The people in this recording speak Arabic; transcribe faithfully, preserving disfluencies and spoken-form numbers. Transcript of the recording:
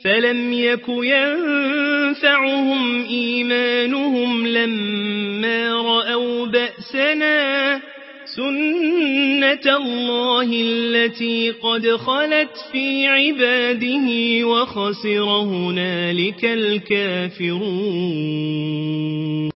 فلم يك ينفعهم إيمانهم لما رأوا بأسنا سنة الله التي قد خلت في عباده وخسر هنالك الكافرون.